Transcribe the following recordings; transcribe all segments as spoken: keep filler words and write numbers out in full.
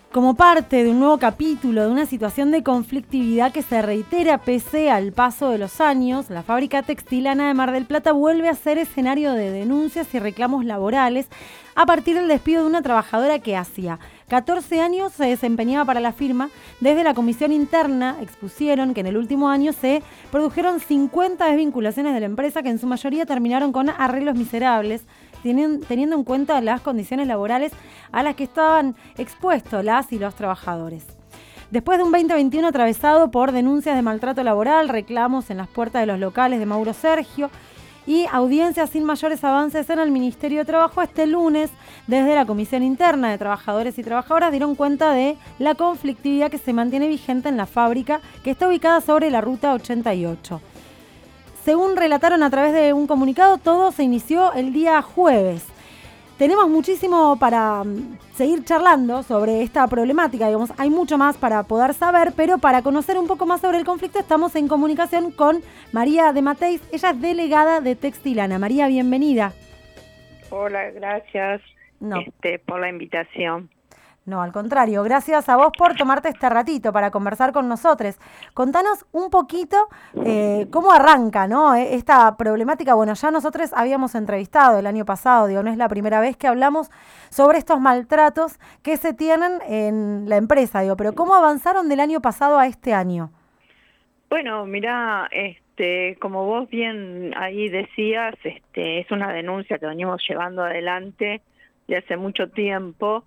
Como parte de un nuevo capítulo de una situación de conflictividad que se reitera pese al paso de los años, la fábrica textil Ana de Mar del Plata vuelve a ser escenario de denuncias y reclamos laborales a partir del despido de una trabajadora que hacía catorce años se desempeñaba para la firma. Desde la comisión interna expusieron que en el último año se produjeron cincuenta desvinculaciones de la empresa que en su mayoría terminaron con arreglos miserables, teniendo en cuenta las condiciones laborales a las que estaban expuestos las y los trabajadores. Después de un veinte veintiuno atravesado por denuncias de maltrato laboral, reclamos en las puertas de los locales de Mauro Sergio y audiencias sin mayores avances en el Ministerio de Trabajo, este lunes, desde la Comisión Interna de Trabajadores y Trabajadoras, dieron cuenta de la conflictividad que se mantiene vigente en la fábrica, que está ubicada sobre la Ruta ochenta y ocho. Según relataron a través de un comunicado, todo se inició el día jueves. Tenemos muchísimo para seguir charlando sobre esta problemática, digamos, hay mucho más para poder saber, pero para conocer un poco más sobre el conflicto estamos en comunicación con María de Mateis, ella es delegada de Textil Ana. María, bienvenida. Hola, gracias no. este, por la invitación. No, al contrario, gracias a vos por tomarte este ratito para conversar con nosotros. Contanos un poquito eh, cómo arranca, ¿no?, esta problemática. Bueno, ya nosotros habíamos entrevistado el año pasado, digo, no es la primera vez que hablamos sobre estos maltratos que se tienen en la empresa, digo, pero ¿cómo avanzaron del año pasado a este año? Bueno, mirá, este, como vos bien ahí decías, este, es una denuncia que venimos llevando adelante de hace mucho tiempo.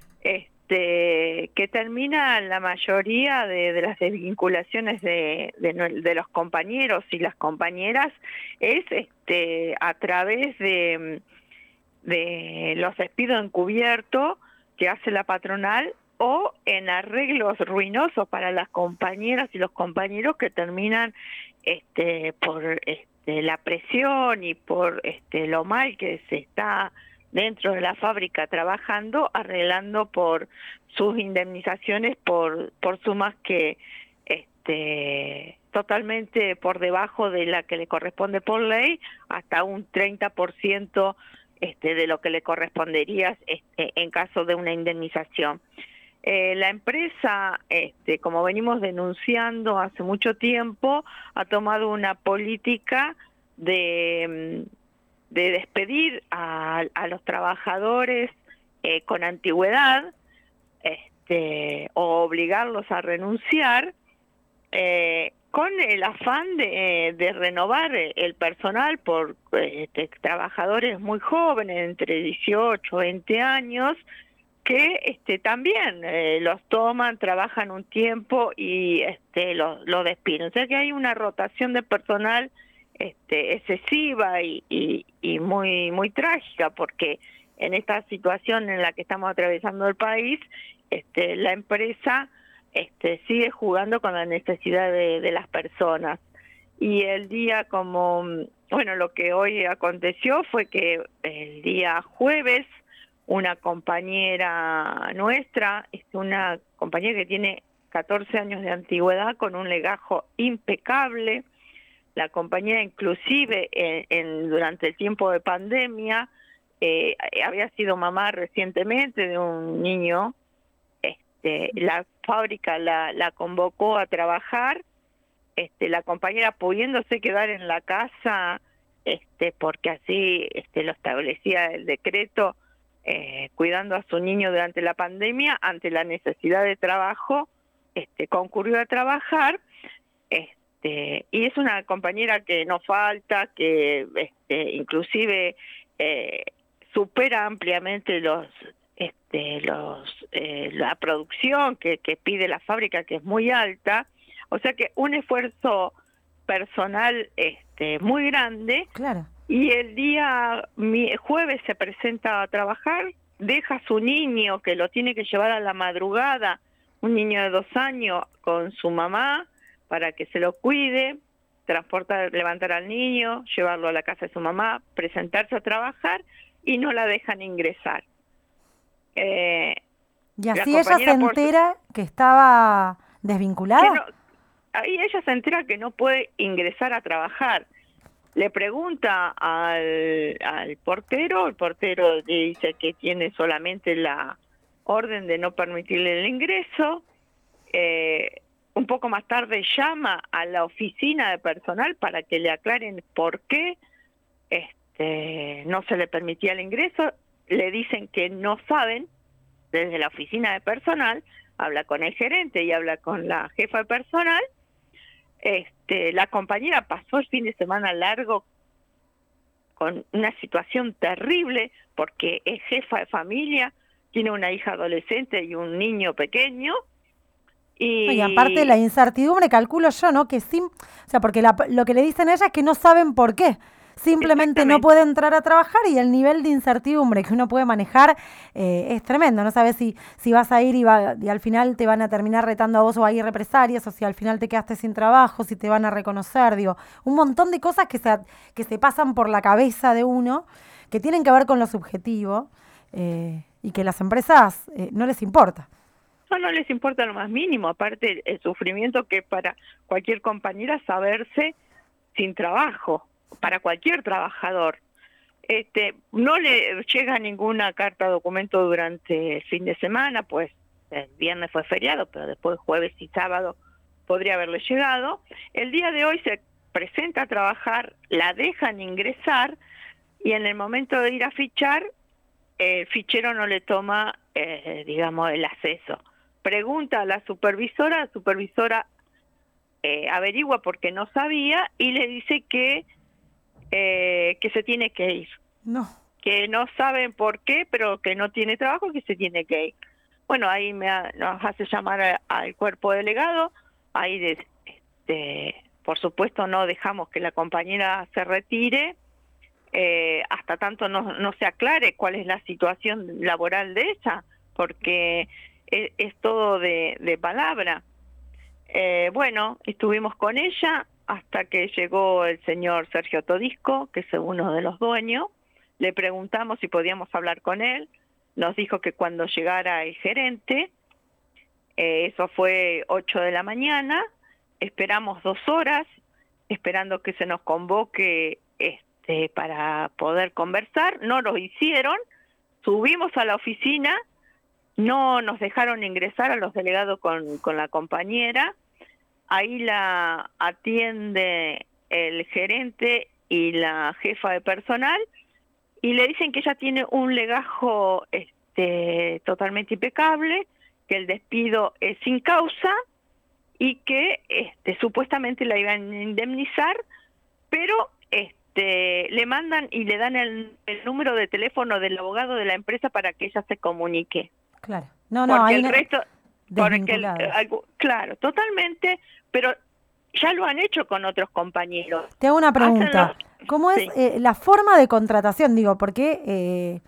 Este, que termina la mayoría de, de las desvinculaciones de, de, de los compañeros y las compañeras es este, a través de, de los despidos encubiertos que hace la patronal o en arreglos ruinosos para las compañeras y los compañeros que terminan este, por este, la presión y por este, lo mal que se está dentro de la fábrica trabajando, arreglando por sus indemnizaciones por por sumas que este totalmente por debajo de la que le corresponde por ley, hasta un treinta por ciento este de lo que le correspondería este en caso de una indemnización. Eh, la empresa, este, como venimos denunciando hace mucho tiempo, ha tomado una política de de despedir a, a los trabajadores eh, con antigüedad, este, o obligarlos a renunciar, eh, con el afán de, de renovar el personal por este, trabajadores muy jóvenes, entre dieciocho, veinte años, que este, también eh, los toman, trabajan un tiempo y este, los lo despiden. O sea que hay una rotación de personal Este, excesiva y, y, y muy muy trágica, porque en esta situación en la que estamos atravesando el país, este, la empresa este, sigue jugando con la necesidad de, de las personas. Y el día como, bueno, lo que hoy aconteció fue que el día jueves una compañera nuestra, es una compañera que tiene catorce años de antigüedad con un legajo impecable. La compañía inclusive en, en, durante el tiempo de pandemia eh, había sido mamá recientemente de un niño. Este, la fábrica la, la convocó a trabajar, este, la compañera pudiéndose quedar en la casa, este, porque así este, lo establecía el decreto, eh, cuidando a su niño durante la pandemia, ante la necesidad de trabajo, este, concurrió a trabajar. Este, Este, y es una compañera que no falta, que este, inclusive eh, supera ampliamente los, este, los, eh, la producción que, que pide la fábrica, que es muy alta. O sea que un esfuerzo personal este, muy grande. Claro. Y el día mi, jueves se presenta a trabajar, deja a su niño que lo tiene que llevar a la madrugada, un niño de dos años con su mamá, para que se lo cuide, transportar, levantar al niño, llevarlo a la casa de su mamá, presentarse a trabajar y no la dejan ingresar. Eh, y así ella se entera por... que estaba desvinculada. Que no, ahí ella se entera que no puede ingresar a trabajar. Le pregunta al, al portero, el portero le dice que tiene solamente la orden de no permitirle el ingreso. Eh, un poco más tarde llama a la oficina de personal para que le aclaren por qué este, no se le permitía el ingreso. Le dicen que no saben, desde la oficina de personal, habla con el gerente y habla con la jefa de personal. Este, la compañera pasó el fin de semana largo con una situación terrible porque es jefa de familia, tiene una hija adolescente y un niño pequeño. Y, y aparte la incertidumbre, calculo yo, ¿no? Que sim, o sea, porque la, lo que le dicen a ella es que no saben por qué. Simplemente no puede entrar a trabajar y el nivel de incertidumbre que uno puede manejar eh, es tremendo. No sabes si, si vas a ir y, va, y al final te van a terminar retando a vos o hay represalias, o si al final te quedaste sin trabajo, si te van a reconocer. Digo, un montón de cosas que se, que se pasan por la cabeza de uno, que tienen que ver con lo subjetivo eh, y que las empresas eh, no les importa. No, no les importa lo más mínimo. Aparte, el sufrimiento que para cualquier compañera saberse sin trabajo, para cualquier trabajador. Este, no le llega ninguna carta o documento durante el fin de semana, pues el viernes fue feriado, pero después jueves y sábado podría haberle llegado. El día de hoy se presenta a trabajar, la dejan ingresar y en el momento de ir a fichar, el fichero no le toma, eh, digamos, el acceso. Pregunta a la supervisora, la supervisora eh, averigua porque no sabía y le dice que Eh, que se tiene que ir. No. Que no saben por qué, pero que no tiene trabajo, que se tiene que ir. Bueno, ahí me ha, nos hace llamar a, al cuerpo delegado. Ahí, de, este, por supuesto, no dejamos que la compañera se retire eh, hasta tanto no, no se aclare cuál es la situación laboral de ella, porque es, es todo de, de palabra. Eh, bueno, estuvimos con ella hasta que llegó el señor Sergio Todisco, que es uno de los dueños. Le preguntamos si podíamos hablar con él. Nos dijo que cuando llegara el gerente, eh, eso fue ocho de la mañana, esperamos dos horas, esperando que se nos convoque este, para poder conversar. No lo hicieron, subimos a la oficina, no nos dejaron ingresar a los delegados con, con la compañera. Ahí la atiende el gerente y la jefa de personal y le dicen que ella tiene un legajo este, totalmente impecable, que el despido es sin causa y que este, supuestamente la iban a indemnizar, pero este, le mandan y le dan el, el número de teléfono del abogado de la empresa para que ella se comunique. Claro. No, no, porque ahí el no... resto... Porque el, algo, claro, totalmente, pero ya lo han hecho con otros compañeros. Te hago una pregunta. Los, ¿Cómo es sí. eh, la forma de contratación? Digo, porque eh,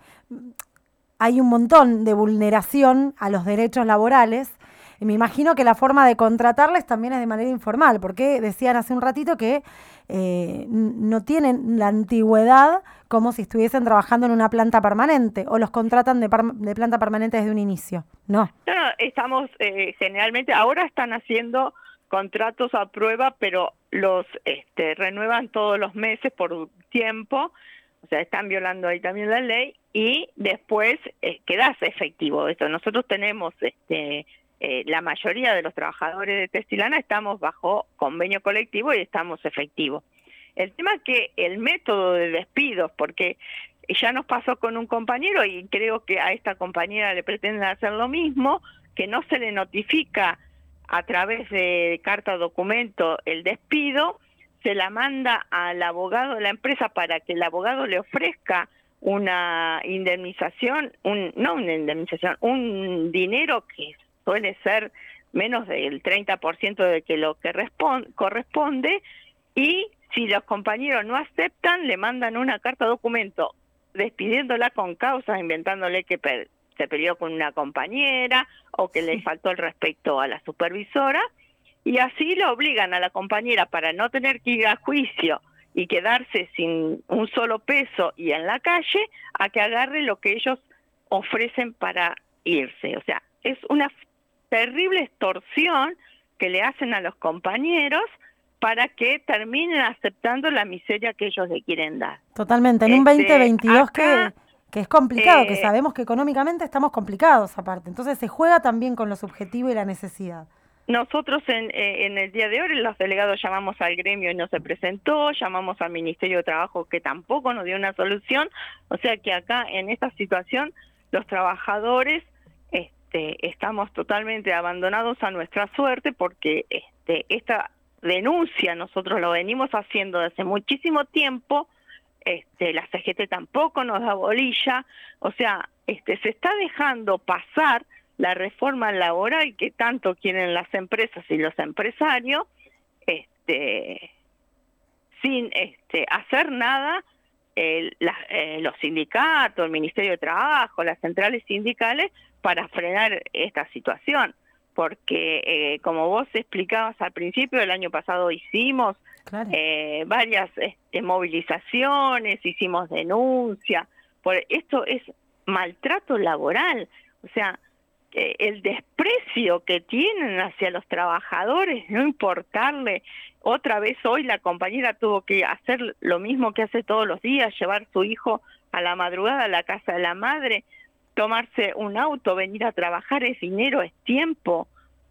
hay un montón de vulneración a los derechos laborales. Y me imagino que la forma de contratarles también es de manera informal, porque decían hace un ratito que eh, no tienen la antigüedad como si estuviesen trabajando en una planta permanente, o los contratan de, par- de planta permanente desde un inicio. No. No, no, estamos eh, generalmente, ahora están haciendo contratos a prueba, pero los este, renuevan todos los meses por un tiempo, o sea, están violando ahí también la ley, y después eh, quedas efectivo eso. Nosotros tenemos... este Eh, la mayoría de los trabajadores de Testilana estamos bajo convenio colectivo y estamos efectivos. El tema es que el método de despidos, porque ya nos pasó con un compañero y creo que a esta compañera le pretenden hacer lo mismo, que no se le notifica a través de carta o documento el despido, se la manda al abogado de la empresa para que el abogado le ofrezca una indemnización, un, no una indemnización, un dinero que suele ser menos del treinta por ciento de que lo que corresponde, y si los compañeros no aceptan, le mandan una carta documento despidiéndola con causa, inventándole que pe- se peleó con una compañera o que le faltó el respeto a la supervisora, y así lo obligan a la compañera, para no tener que ir a juicio y quedarse sin un solo peso y en la calle, a que agarre lo que ellos ofrecen para irse. O sea, es una terrible extorsión que le hacen a los compañeros para que terminen aceptando la miseria que ellos le quieren dar. Totalmente, en este, un veinte veintidós acá, que, Que es complicado, Eh, que sabemos que económicamente estamos complicados aparte. Entonces se juega también con lo subjetivo y la necesidad. Nosotros en, eh, en el día de hoy los delegados llamamos al gremio y no se presentó, llamamos al Ministerio de Trabajo que tampoco nos dio una solución, o sea que acá en esta situación los trabajadores este, estamos totalmente abandonados a nuestra suerte porque este, esta denuncia nosotros lo venimos haciendo desde muchísimo tiempo, este, la C G T tampoco nos da bolilla, o sea, este, se está dejando pasar la reforma laboral que tanto quieren las empresas y los empresarios, este, sin este, hacer nada, eh, la, eh, los sindicatos, el Ministerio de Trabajo, las centrales sindicales, para frenar esta situación. Porque, eh, como vos explicabas al principio, el año pasado hicimos claro. eh, varias este, movilizaciones, hicimos denuncias, por esto es maltrato laboral, o sea, el desprecio que tienen hacia los trabajadores, no importarle. Otra vez hoy la compañera tuvo que hacer lo mismo que hace todos los días, llevar su hijo a la madrugada a la casa de la madre, tomarse un auto, venir a trabajar, es dinero, es tiempo,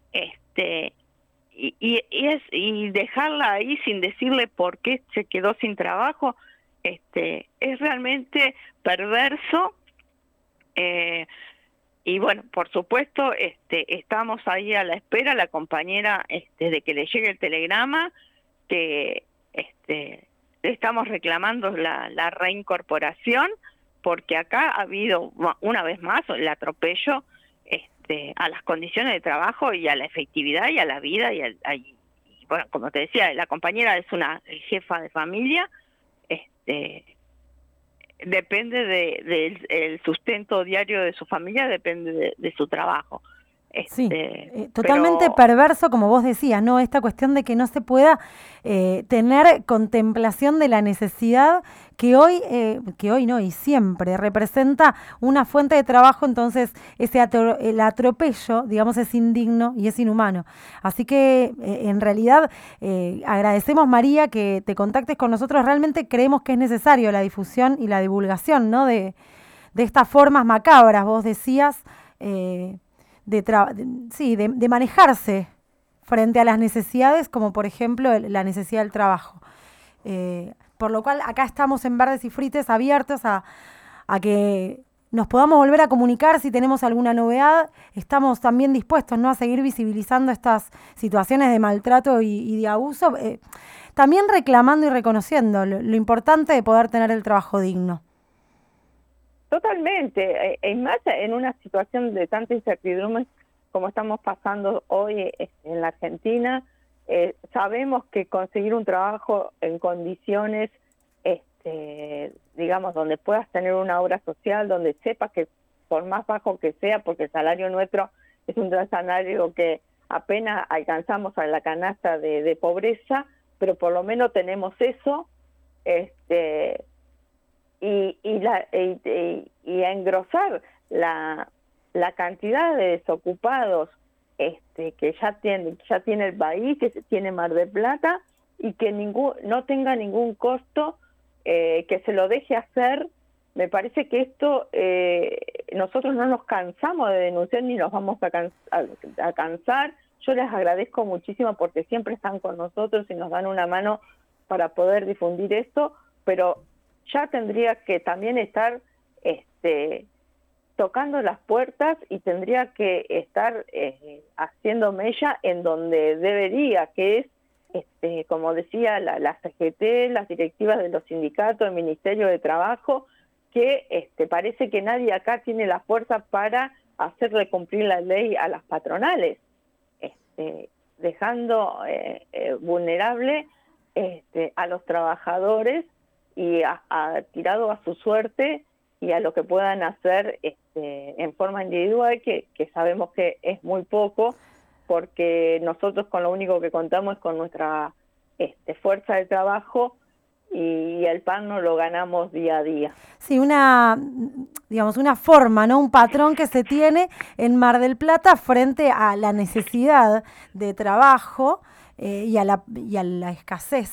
este y, y, y es y dejarla ahí sin decirle por qué se quedó sin trabajo, este es realmente perverso. eh, Y bueno, por supuesto, este, estamos ahí a la espera, la compañera, este, de que le llegue el telegrama, que este, estamos reclamando la, la reincorporación, porque acá ha habido, una vez más, el atropello este, a las condiciones de trabajo y a la efectividad y a la vida. Y, al, a, y bueno, como te decía, la compañera es una jefa de familia, este depende de, de el sustento diario de su familia, depende de, de su trabajo. Este, sí, eh, totalmente pero... perverso, como vos decías, ¿no? Esta cuestión de que no se pueda eh, tener contemplación de la necesidad que hoy, eh, que hoy no, y siempre representa una fuente de trabajo, entonces ese atro el atropello, digamos, es indigno y es inhumano. Así que, eh, en realidad, eh, agradecemos, María, que te contactes con nosotros. Realmente creemos que es necesario la difusión y la divulgación, ¿no? De, de estas formas macabras, vos decías, eh, De, de, sí, de, de manejarse frente a las necesidades, como por ejemplo el, la necesidad del trabajo. Eh, por lo cual acá estamos en Verdes y Frites abiertos a, a que nos podamos volver a comunicar si tenemos alguna novedad. Estamos también dispuestos, ¿no?, a seguir visibilizando estas situaciones de maltrato y, y de abuso, eh, también reclamando y reconociendo lo, lo importante de poder tener el trabajo digno. Totalmente, es más en una situación de tanta incertidumbre como estamos pasando hoy en la Argentina, eh, sabemos que conseguir un trabajo en condiciones, este, digamos, donde puedas tener una obra social, donde sepas que por más bajo que sea, porque el salario nuestro es un salario que apenas alcanzamos a la canasta de, de pobreza, pero por lo menos tenemos eso, este Y, y, la, y, y, y a engrosar la, la cantidad de desocupados este, que ya tiene, ya tiene el país, que tiene Mar del Plata, y que ningún, no tenga ningún costo, eh, que se lo deje hacer. Me parece que esto, eh, nosotros no nos cansamos de denunciar ni nos vamos a, can, a, a cansar. Yo les agradezco muchísimo porque siempre están con nosotros y nos dan una mano para poder difundir esto, pero ya tendría que también estar este, tocando las puertas y tendría que estar eh, haciendo mella en donde debería, que es, este, como decía, la, la C G T, las directivas de los sindicatos, el Ministerio de Trabajo, que este, parece que nadie acá tiene la fuerza para hacerle cumplir la ley a las patronales, este, dejando eh, eh, vulnerable este, a los trabajadores y ha, ha tirado a su suerte y a lo que puedan hacer este, en forma individual, que, que sabemos que es muy poco, porque nosotros con lo único que contamos es con nuestra este, fuerza de trabajo, y el pan no lo ganamos día a día. Sí, una, digamos, una forma, ¿no? Un patrón que se tiene en Mar del Plata frente a la necesidad de trabajo eh, y, a la, y a la escasez,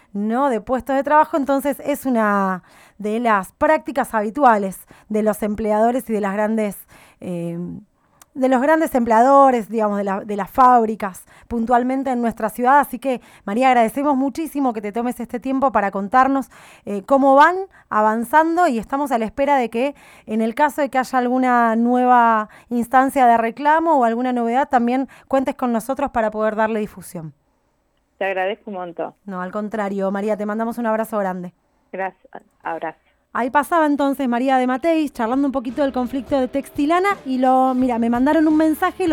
¿no? De puestos de trabajo, entonces es una de las prácticas habituales de los empleadores y de las grandes eh, de los grandes empleadores, digamos, de, la, de las fábricas puntualmente en nuestra ciudad. Así que, María, agradecemos muchísimo que te tomes este tiempo para contarnos eh, cómo van avanzando y estamos a la espera de que, en el caso de que haya alguna nueva instancia de reclamo o alguna novedad, también cuentes con nosotros para poder darle difusión. Te agradezco un montón. No, al contrario, María, te mandamos un abrazo grande. Gracias, abrazo. Ahí pasaba entonces María de Mateis charlando un poquito del conflicto de Textilana y lo, mira, me mandaron un mensaje.